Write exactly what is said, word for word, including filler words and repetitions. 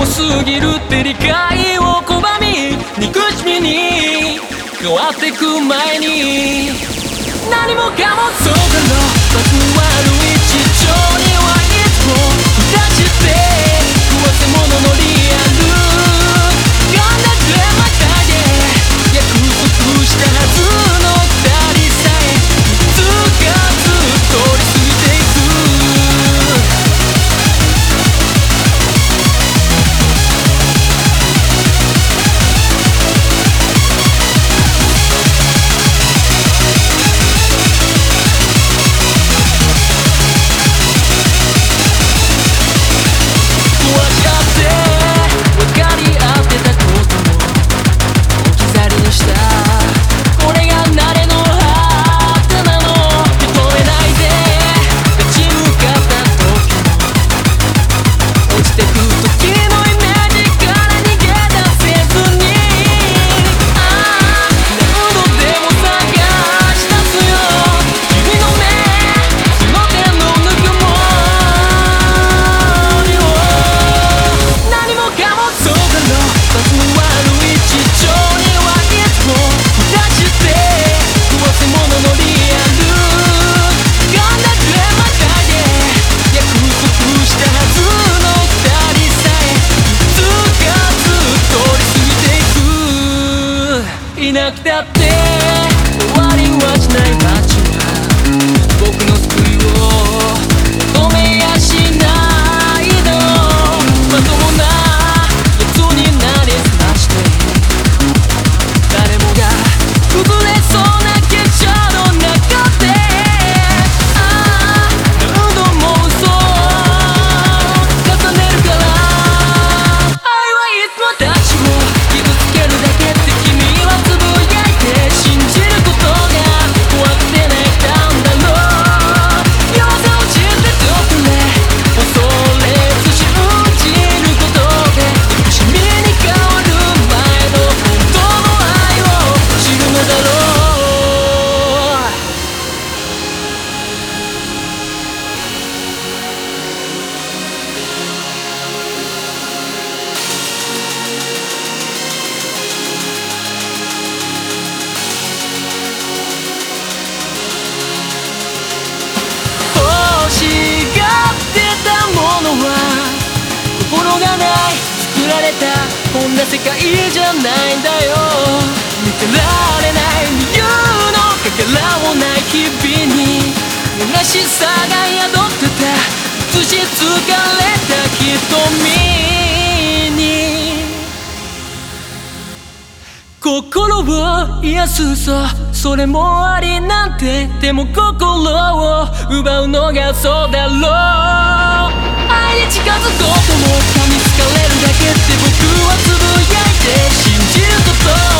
すぎるって理解を拒み憎しみに変わってく前に何もかもそうだろう罰の悪い地上には一歩出して食わせ者のリアルガンダでまたげ約束したはずの二人さえいつかずっと通り過ぎていくいなくたって終わりはしない街は僕の救いを止めやしないのまともなやつになりすまして誰もが崩れそうな結社の中でああ何度も嘘を重ねるから愛はいつも私を傷つけるだけって君はつぶやいて信じることが怖くて泣いたんだろう弱さを知ってどこで恐れず信じることで憎しみに変わる前の本当の愛を知るのだろう欲しがってたものは心がない作られたこんな世界じゃないんだよ見てられない理由のかけらもない日々に虚しさが宿ってた映し疲れた瞳に心を癒すさそれもありなんてでも心を奪うのがそうだろう愛に近づこうとも噛みつかれるだけって僕はつぶやいて信じること